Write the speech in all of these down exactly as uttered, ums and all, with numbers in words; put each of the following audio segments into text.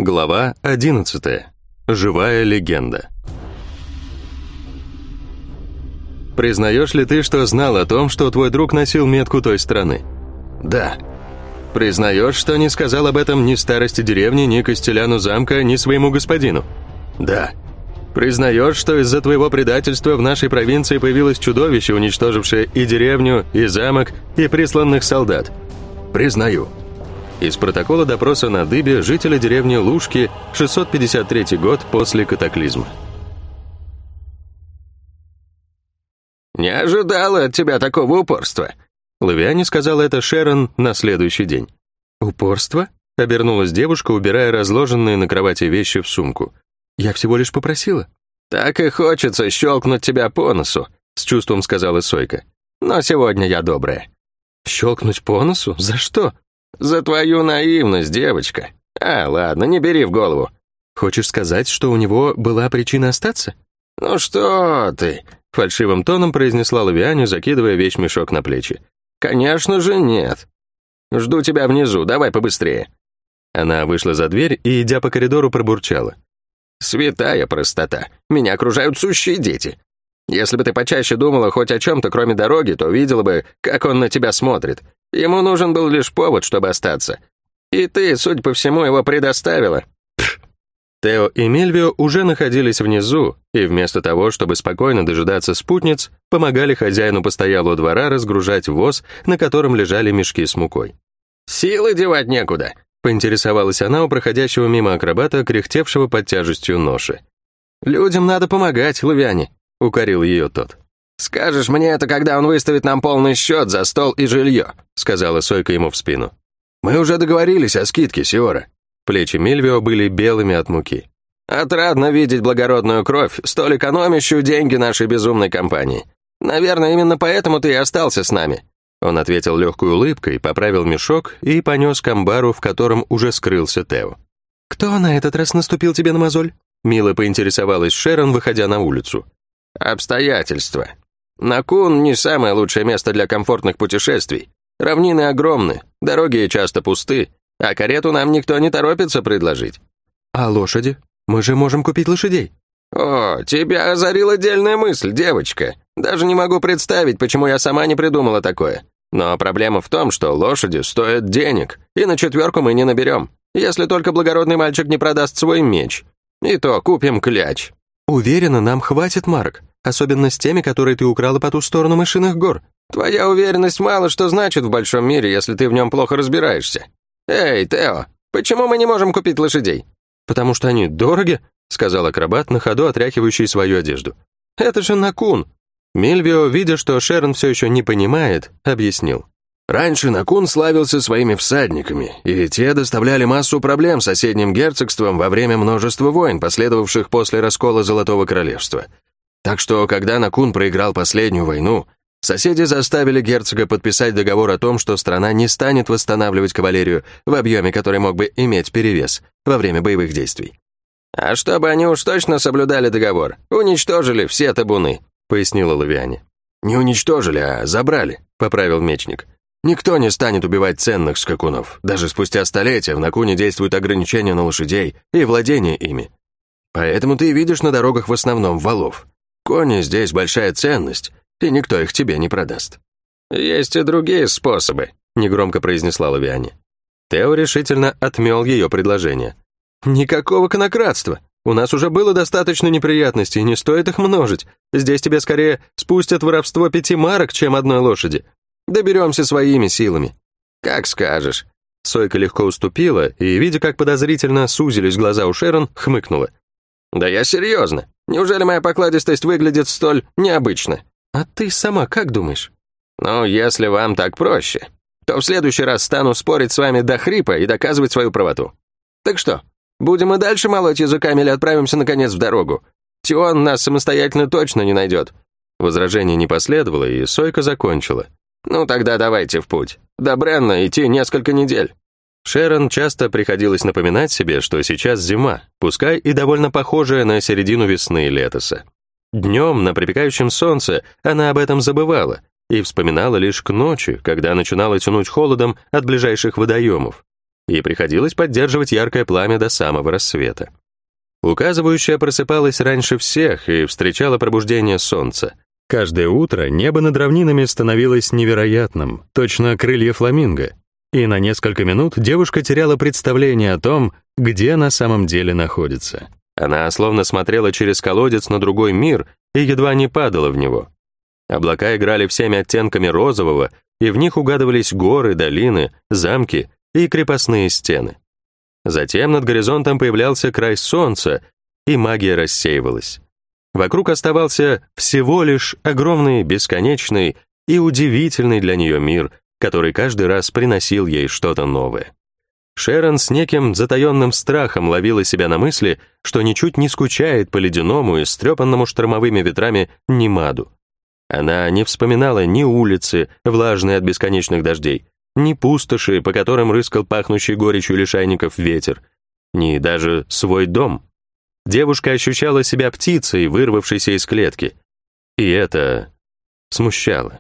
Глава одиннадцатая. Живая легенда. Признаешь ли ты, что знал о том, что твой друг носил метку той страны? Да. Признаешь, что не сказал об этом ни старости деревни, ни костеляну замка, ни своему господину? Да. Признаешь, что из-за твоего предательства в нашей провинции появилось чудовище, уничтожившее и деревню, и замок, и присланных солдат? Признаю. Из протокола допроса на Дыбе жителя деревни Лужки, шестьсот пятьдесят третий год после катаклизма. «Не ожидала от тебя такого упорства», — Лавиане сказал это Шерон на следующий день. «Упорство?» — обернулась девушка, убирая разложенные на кровати вещи в сумку. «Я всего лишь попросила». «Так и хочется щелкнуть тебя по носу», — с чувством сказала Сойка. «Но сегодня я добрая». «Щелкнуть по носу? За что?» «За твою наивность, девочка. А, ладно, не бери в голову». «Хочешь сказать, что у него была причина остаться?» «Ну что ты?» — фальшивым тоном произнесла Лавиане, закидывая вещмешок на плечи. «Конечно же нет. Жду тебя внизу, давай побыстрее». Она вышла за дверь и, идя по коридору, пробурчала. «Святая простота. Меня окружают сущие дети. Если бы ты почаще думала хоть о чем-то, кроме дороги, то видела бы, как он на тебя смотрит. Ему нужен был лишь повод, чтобы остаться. И ты, судя по всему, его предоставила». Пф. Тео и Мильвио уже находились внизу, и вместо того, чтобы спокойно дожидаться спутниц, помогали хозяину постоялого двора разгружать воз, на котором лежали мешки с мукой. «Силы девать некуда», — поинтересовалась она у проходящего мимо акробата, кряхтевшего под тяжестью ноши. «Людям надо помогать, Лавиане», — укорил ее тот. «Скажешь мне это, когда он выставит нам полный счет за стол и жилье», — сказала Сойка ему в спину. «Мы уже договорились о скидке, Сиора». Плечи Мильвио были белыми от муки. «Отрадно видеть благородную кровь, столь экономящую деньги нашей безумной компании. Наверное, именно поэтому ты и остался с нами». Он ответил легкой улыбкой, поправил мешок и понес к амбару, в котором уже скрылся Тео. «Кто на этот раз наступил тебе на мозоль?» Мило поинтересовалась Шерон, выходя на улицу. «Обстоятельства. Накун не самое лучшее место для комфортных путешествий. Равнины огромны, дороги часто пусты, а карету нам никто не торопится предложить». «А лошади? Мы же можем купить лошадей». «О, тебя озарила дельная мысль, девочка. Даже не могу представить, почему я сама не придумала такое. Но проблема в том, что лошади стоят денег, и на четверку мы не наберем, если только благородный мальчик не продаст свой меч. И то купим кляч». «Уверена, нам хватит марок, особенно с теми, которые ты украла по ту сторону мышиных гор». «Твоя уверенность мало что значит в большом мире, если ты в нем плохо разбираешься. Эй, Тео, почему мы не можем купить лошадей?» «Потому что они дороги», — сказал акробат, на ходу отряхивающий свою одежду. «Это же Накун». Мильвио, видя, что Шерон все еще не понимает, объяснил. «Раньше Накун славился своими всадниками, и те доставляли массу проблем соседним герцогствам во время множества войн, последовавших после раскола Золотого Королевства. Так что, когда Накун проиграл последнюю войну, соседи заставили герцога подписать договор о том, что страна не станет восстанавливать кавалерию в объеме, который мог бы иметь перевес во время боевых действий». «А чтобы они уж точно соблюдали договор, уничтожили все табуны», — пояснила Лавиане. «Не уничтожили, а забрали», — поправил мечник. «Никто не станет убивать ценных скакунов. Даже спустя столетия в Накуне действуют ограничения на лошадей и владение ими. Поэтому ты видишь на дорогах в основном валов. Кони здесь большая ценность, и никто их тебе не продаст». «Есть и другие способы», — негромко произнесла Лавиане. Тео решительно отмел ее предложение. «Никакого конократства. У нас уже было достаточно неприятностей, не стоит их множить. Здесь тебе скорее спустят воровство пяти марок, чем одной лошади. Доберемся своими силами». «Как скажешь». Сойка легко уступила и, видя, как подозрительно сузились глаза у Шерон, хмыкнула. «Да я серьезно. Неужели моя покладистость выглядит столь необычно?» «А ты сама как думаешь?» «Ну, если вам так проще, то в следующий раз стану спорить с вами до хрипа и доказывать свою правоту. Так что, будем и дальше молоть языками или отправимся, наконец, в дорогу? Тион нас самостоятельно точно не найдет». Возражений не последовало, и Сойка закончила. «Ну тогда давайте в путь. До Бренна идти несколько недель». Шерон часто приходилось напоминать себе, что сейчас зима, пускай и довольно похожая на середину весны и летоса. Днем, на припекающем солнце, она об этом забывала и вспоминала лишь к ночи, когда начинала тянуть холодом от ближайших водоемов. и приходилось поддерживать яркое пламя до самого рассвета. Указывающая просыпалась раньше всех и встречала пробуждение солнца. Каждое утро небо над равнинами становилось невероятным, точно крылья фламинго, и на несколько минут девушка теряла представление о том, где на самом деле находится. Она словно смотрела через колодец на другой мир и едва не падала в него. Облака играли всеми оттенками розового, и в них угадывались горы, долины, замки и крепостные стены. Затем над горизонтом появлялся край солнца, и магия рассеивалась. Вокруг оставался всего лишь огромный, бесконечный и удивительный для нее мир, который каждый раз приносил ей что-то новое. Шерон с неким затаенным страхом ловила себя на мысли, что ничуть не скучает по ледяному и стрепанному штормовыми ветрами Нимаду. Она не вспоминала ни улицы, влажные от бесконечных дождей, ни пустоши, по которым рыскал пахнущий горечью лишайников ветер, ни даже свой дом. Девушка ощущала себя птицей, вырвавшейся из клетки, и это смущало.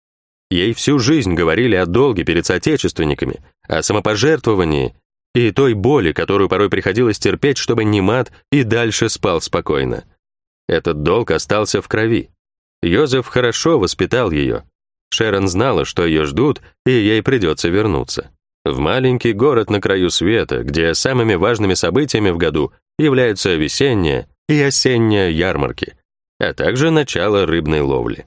Ей всю жизнь говорили о долге перед соотечественниками, о самопожертвовании и той боли, которую порой приходилось терпеть, чтобы Нимад и дальше спал спокойно. Этот долг остался в крови. Йозеф хорошо воспитал ее. Шерон знала, что ее ждут, и ей придется вернуться. В маленький город на краю света, где самыми важными событиями в году являются весенняя и осенняя ярмарки, а также начало рыбной ловли.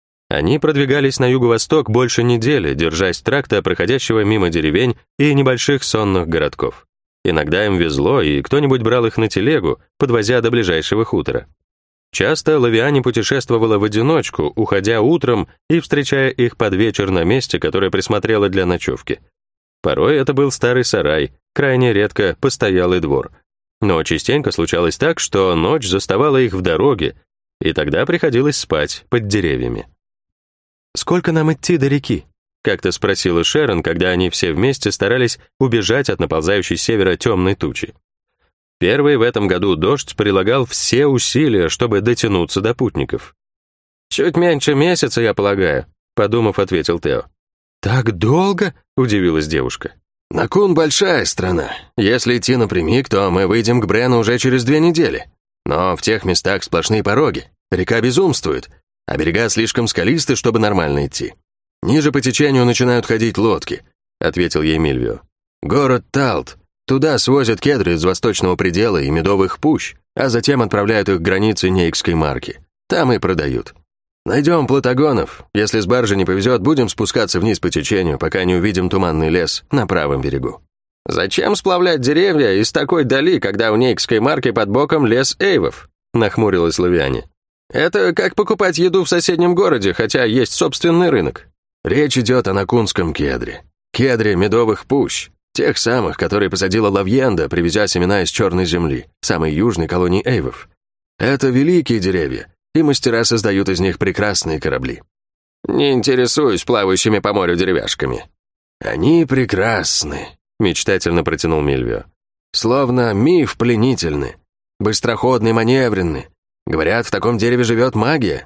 Они продвигались на юго-восток больше недели, держась тракта, проходящего мимо деревень и небольших сонных городков. Иногда им везло, и кто-нибудь брал их на телегу, подвозя до ближайшего хутора. Часто Лавиане путешествовала в одиночку, уходя утром и встречая их под вечер на месте, которое присмотрела для ночевки. Порой это был старый сарай, крайне редко постоялый двор. Но частенько случалось так, что ночь заставала их в дороге, и тогда приходилось спать под деревьями. «Сколько нам идти до реки?» — как-то спросила Шерон, когда они все вместе старались убежать от наползающей с севера темной тучи. Первый в этом году дождь прилагал все усилия, чтобы дотянуться до путников. «Чуть меньше месяца, я полагаю», — подумав, ответил Тео. «Так долго?» — удивилась девушка. «Накун — большая страна. Если идти напрямик, то мы выйдем к Брену уже через две недели. Но в тех местах сплошные пороги, река безумствует, а берега слишком скалисты, чтобы нормально идти. Ниже по течению начинают ходить лодки», — ответил ей Мильвио. «Город Талт. Туда свозят кедры из восточного предела и медовых пущ, а затем отправляют их к границе Нейкской марки. Там и продают. Найдем плотогонов. Если с баржи не повезет, будем спускаться вниз по течению, пока не увидим туманный лес на правом берегу». «Зачем сплавлять деревья из такой дали, когда у Нейкской марки под боком лес эйвов?» — нахмурилась Лавиане. «Это как покупать еду в соседнем городе, хотя есть собственный рынок». «Речь идет о накунском кедре. Кедре медовых пущ. Тех самых, которые посадила Лавьенда, привезя семена из Черной земли, самой южной колонии эйвов. Это великие деревья, и мастера создают из них прекрасные корабли». «Не интересуюсь плавающими по морю деревяшками». «Они прекрасны», — мечтательно протянул Мильвио. «Словно миф пленительны, быстроходны, маневренны. Говорят, в таком дереве живет магия».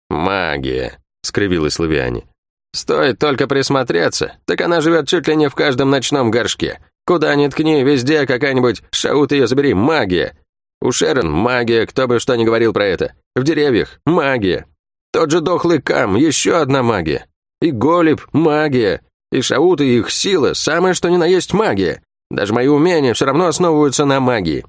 «Магия», — скривилась Лавиане. «Стоит только присмотреться, так она живет чуть ли не в каждом ночном горшке. Куда ни ткни, везде какая-нибудь, шаут ее забери, магия. У Шерон магия, кто бы что ни говорил про это. В деревьях магия. Тот же дохлый Кам, еще одна магия. И Голиб магия. И шаут и их сила, самое что ни на есть магия. Даже мои умения все равно основываются на магии.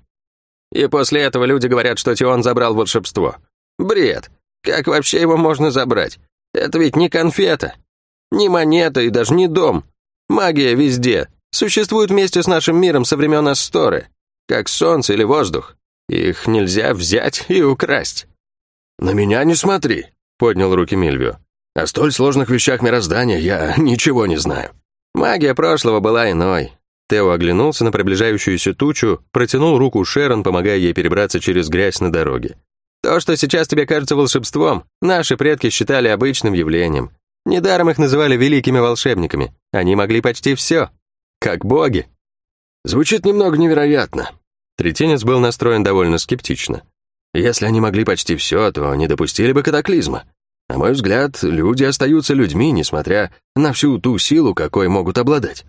И после этого люди говорят, что Тион забрал волшебство. Бред. Как вообще его можно забрать? Это ведь не конфета. Ни монета и даже не дом. Магия везде. Существует вместе с нашим миром со времен Асторы. Как солнце или воздух. Их нельзя взять и украсть». «На меня не смотри», — поднял руки Мильвио. «О столь сложных вещах мироздания я ничего не знаю». «Магия прошлого была иной». Тео оглянулся на приближающуюся тучу, протянул руку Шерон, помогая ей перебраться через грязь на дороге. «То, что сейчас тебе кажется волшебством, наши предки считали обычным явлением. Недаром их называли великими волшебниками. Они могли почти все. Как боги». «Звучит немного невероятно». Третинец был настроен довольно скептично. «Если они могли почти все, то не допустили бы катаклизма. На мой взгляд, люди остаются людьми, несмотря на всю ту силу, какой могут обладать».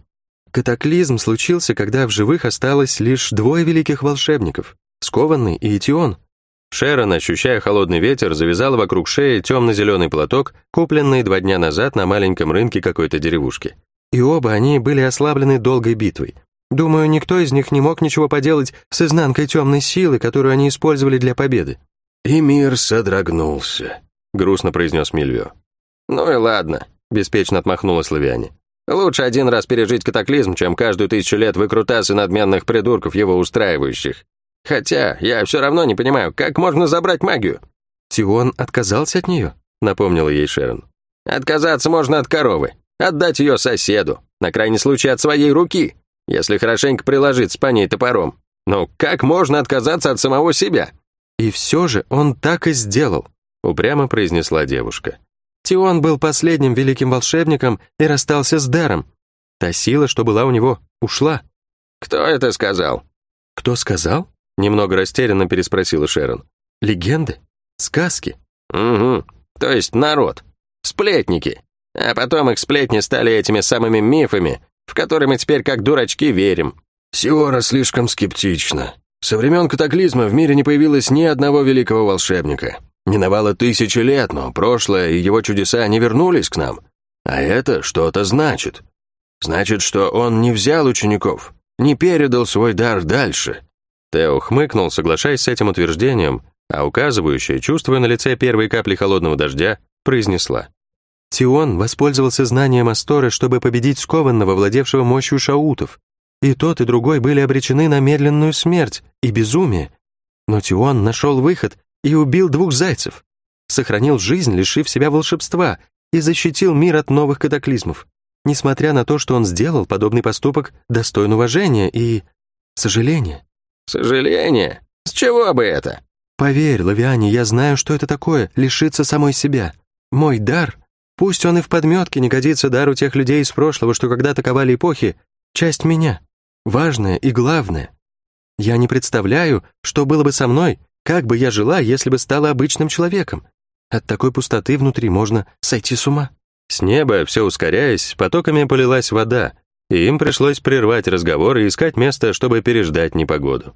Катаклизм случился, когда в живых осталось лишь двое великих волшебников — Скованный и Этион. Шерон, ощущая холодный ветер, завязала вокруг шеи темно-зеленый платок, купленный два дня назад на маленьком рынке какой-то деревушки. И оба они были ослаблены долгой битвой. Думаю, никто из них не мог ничего поделать с изнанкой темной силы, которую они использовали для победы. «И мир содрогнулся», — грустно произнес Мильвио. «Ну и ладно», — беспечно отмахнулась Лавиане. «Лучше один раз пережить катаклизм, чем каждую тысячу лет выкрутасы надменных придурков, его устраивающих. Хотя я все равно не понимаю, как можно забрать магию?» «Тион отказался от нее», — напомнила ей Шерон. «Отказаться можно от коровы, отдать ее соседу, на крайний случай от своей руки, если хорошенько приложиться по ней топором. Но как можно отказаться от самого себя?» «И все же он так и сделал», — упрямо произнесла девушка. «Тион был последним великим волшебником и расстался с даром. Та сила, что была у него, ушла». «Кто это сказал?» «Кто сказал?» — немного растерянно переспросила Шерон. «Легенды? Сказки?» «Угу, то есть народ. Сплетники. А потом их сплетни стали этими самыми мифами, в которые мы теперь как дурачки верим». «Сиора слишком скептична. Со времен катаклизма в мире не появилось ни одного великого волшебника. Миновало тысячи лет, но прошлое и его чудеса не вернулись к нам. А это что-то значит. Значит, что он не взял учеников, не передал свой дар дальше». Тео хмыкнул, соглашаясь с этим утверждением, а указывающая, чувствуя на лице первые капли холодного дождя, произнесла. «Тион воспользовался знанием Асторы, чтобы победить скованного, владевшего мощью шаутов. И тот, и другой были обречены на медленную смерть и безумие. Но Тион нашел выход и убил двух зайцев, сохранил жизнь, лишив себя волшебства, и защитил мир от новых катаклизмов. Несмотря на то, что он сделал, подобный поступок достоин уважения и сожаления». «Сожаление? С чего бы это?» «Поверь, Лавиане, я знаю, что это такое — лишиться самой себя. Мой дар, пусть он и в подметке не годится дару тех людей из прошлого, что когда-то ковали эпохи, часть меня, важная и главная. Я не представляю, что было бы со мной, как бы я жила, если бы стала обычным человеком. От такой пустоты внутри можно сойти с ума». С неба, все ускоряясь, потоками полилась вода, и им пришлось прервать разговор и искать место, чтобы переждать непогоду.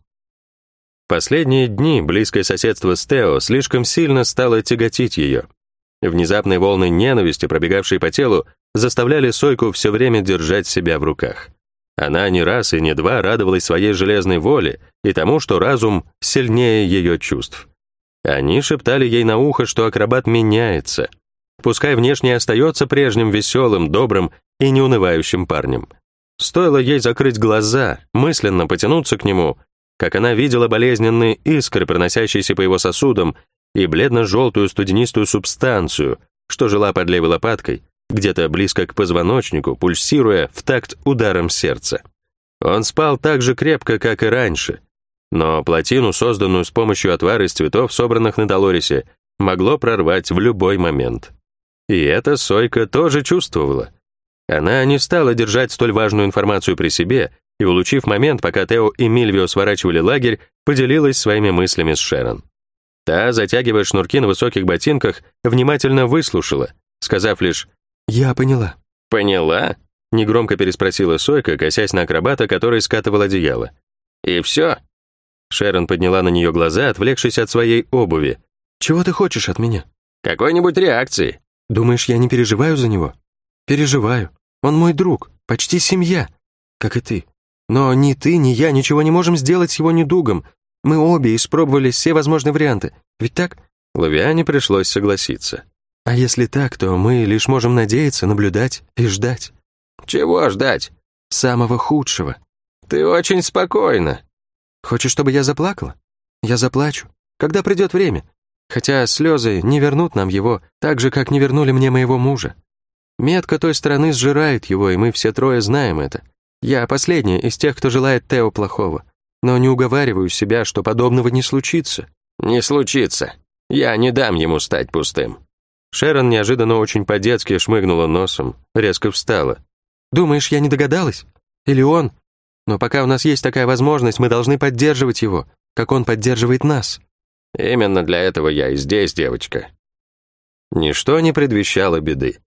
Последние дни близкое соседство с Тео слишком сильно стало тяготить ее. Внезапные волны ненависти, пробегавшие по телу, заставляли Сойку все время держать себя в руках. Она не раз и не два радовалась своей железной воле и тому, что разум сильнее ее чувств. Они шептали ей на ухо, что акробат меняется. Пускай внешне остается прежним веселым, добрым и неунывающим парнем. Стоило ей закрыть глаза, мысленно потянуться к нему, как она видела болезненные искры, проносящиеся по его сосудам, и бледно-желтую студенистую субстанцию, что жила под левой лопаткой, где-то близко к позвоночнику, пульсируя в такт ударом сердца. Он спал так же крепко, как и раньше, но плотину, созданную с помощью отвара из цветов, собранных на Долорисе, могло прорвать в любой момент. И это Сойка тоже чувствовала. Она не стала держать столь важную информацию при себе и, улучив момент, пока Тео и Мильвио сворачивали лагерь, поделилась своими мыслями с Шерон. Та, затягивая шнурки на высоких ботинках, внимательно выслушала, сказав лишь «Я поняла». «Поняла?» — негромко переспросила Сойка, косясь на акробата, который скатывал одеяло. «И все?» Шерон подняла на нее глаза, отвлекшись от своей обуви. «Чего ты хочешь от меня?» «Какой-нибудь реакции». «Думаешь, я не переживаю за него?» «Переживаю. Он мой друг, почти семья, как и ты. Но ни ты, ни я ничего не можем сделать с его недугом. Мы обе испробовали все возможные варианты. Ведь так?» Лавиане пришлось согласиться. «А если так, то мы лишь можем надеяться, наблюдать и ждать». «Чего ждать?» «Самого худшего». «Ты очень спокойна». «Хочешь, чтобы я заплакала? Я заплачу, когда придет время. Хотя слезы не вернут нам его, так же, как не вернули мне моего мужа. Метка той стороны сжирает его, и мы все трое знаем это. Я последняя из тех, кто желает Тео плохого, но не уговариваю себя, что подобного не случится». «Не случится. Я не дам ему стать пустым». Шерон неожиданно очень по-детски шмыгнула носом, резко встала. «Думаешь, я не догадалась? Или он? Но пока у нас есть такая возможность, мы должны поддерживать его, как он поддерживает нас». «Именно для этого я и здесь, девочка». Ничто не предвещало беды.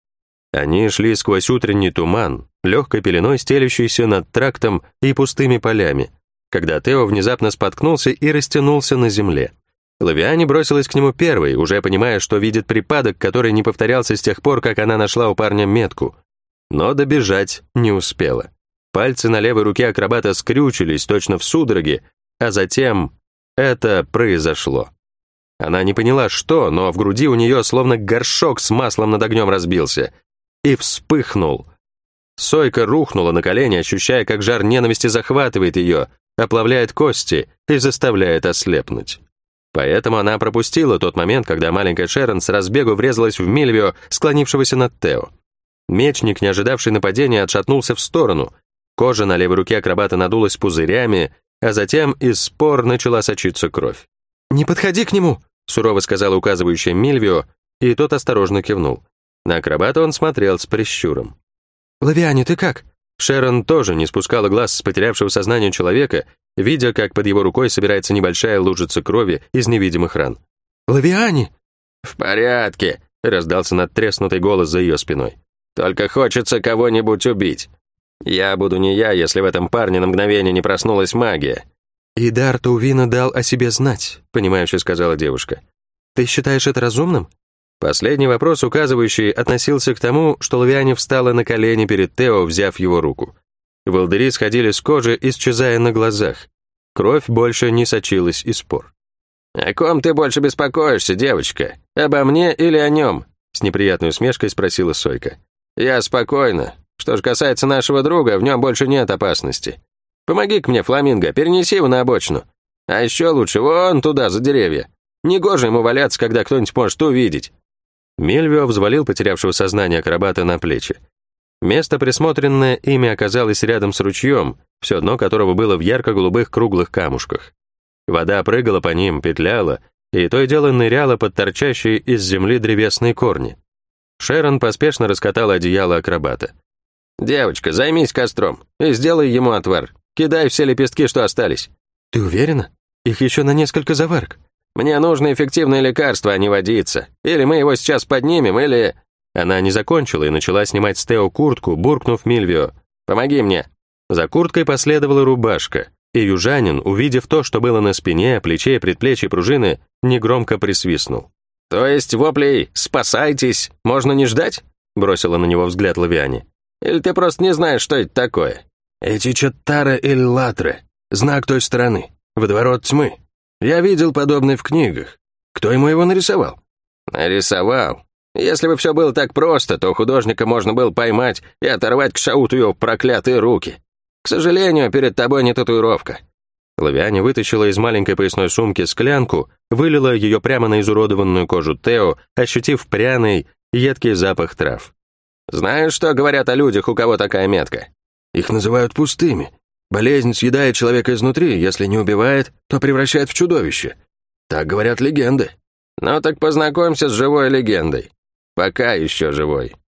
Они шли сквозь утренний туман, легкой пеленой стелющийся над трактом и пустыми полями, когда Тео внезапно споткнулся и растянулся на земле. Лавиане бросилась к нему первой, уже понимая, что видит припадок, который не повторялся с тех пор, как она нашла у парня метку. Но добежать не успела. Пальцы на левой руке акробата скрючились, точно в судороге, а затем это произошло. Она не поняла, что, но в груди у нее словно горшок с маслом над огнем разбился и вспыхнул. Сойка рухнула на колени, ощущая, как жар ненависти захватывает ее, оплавляет кости и заставляет ослепнуть. Поэтому она пропустила тот момент, когда маленькая Шерон с разбегу врезалась в Мильвио, склонившегося над Тео. Мечник, не ожидавший нападения, отшатнулся в сторону. Кожа на левой руке акробата надулась пузырями, а затем из спор начала сочиться кровь. «Не подходи к нему!» — сурово сказала указывающая Мильвио, и тот осторожно кивнул. На акробата он смотрел с прищуром. «Лавиане, ты как?» Шерон тоже не спускала глаз с потерявшего сознание человека, видя, как под его рукой собирается небольшая лужица крови из невидимых ран. «Лавиане!» «В порядке!» — раздался надтреснутый голос за ее спиной. «Только хочется кого-нибудь убить. Я буду не я, если в этом парне на мгновение не проснулась магия». «И дар Таувина дал о себе знать», — понимающе сказала девушка. «Ты считаешь это разумным?» Последний вопрос, указывающий, относился к тому, что Лавиане встала на колени перед Тео, взяв его руку. Волдыри сходили с кожи, исчезая на глазах. Кровь больше не сочилась из пор. «О ком ты больше беспокоишься, девочка? Обо мне или о нем?» С неприятной усмешкой спросила Сойка. «Я спокойна. Что же касается нашего друга, в нем больше нет опасности. Помоги-ка мне, Фламинго, перенеси его на обочину. А еще лучше вон туда, за деревья. Негоже ему валяться, когда кто-нибудь может увидеть». Мильвио взвалил потерявшего сознание акробата на плечи. Место, присмотренное ими, оказалось рядом с ручьем, все дно которого было в ярко-голубых круглых камушках. Вода прыгала по ним, петляла, и то и дело ныряла под торчащие из земли древесные корни. Шерон поспешно раскатала одеяло акробата. «Девочка, займись костром и сделай ему отвар. Кидай все лепестки, что остались». «Ты уверена? Их еще на несколько заварок». «Мне нужно эффективное лекарство, а не водиться. Или мы его сейчас поднимем, или...» Она не закончила и начала снимать с Тео куртку, буркнув Мильвио: «Помоги мне». За курткой последовала рубашка, и южанин, увидев то, что было на спине, плече и предплечье пружины, негромко присвистнул. «То есть воплей «спасайтесь» можно не ждать?» бросила на него взгляд Лавиане. «Или ты просто не знаешь, что это такое?» «Эти Чаттара эль Латре, знак той стороны, водоворот тьмы. Я видел подобное в книгах. Кто ему его нарисовал?» «Нарисовал. Если бы все было так просто, то художника можно было поймать и оторвать к шауту его проклятые руки. К сожалению, перед тобой не татуировка». Лавиане вытащила из маленькой поясной сумки склянку, вылила ее прямо на изуродованную кожу Тео, ощутив пряный, едкий запах трав. «Знаешь, что говорят о людях, у кого такая метка?» «Их называют пустыми. Болезнь съедает человека изнутри, если не убивает, то превращает в чудовище. Так говорят легенды». «Ну так познакомься с живой легендой. Пока еще живой».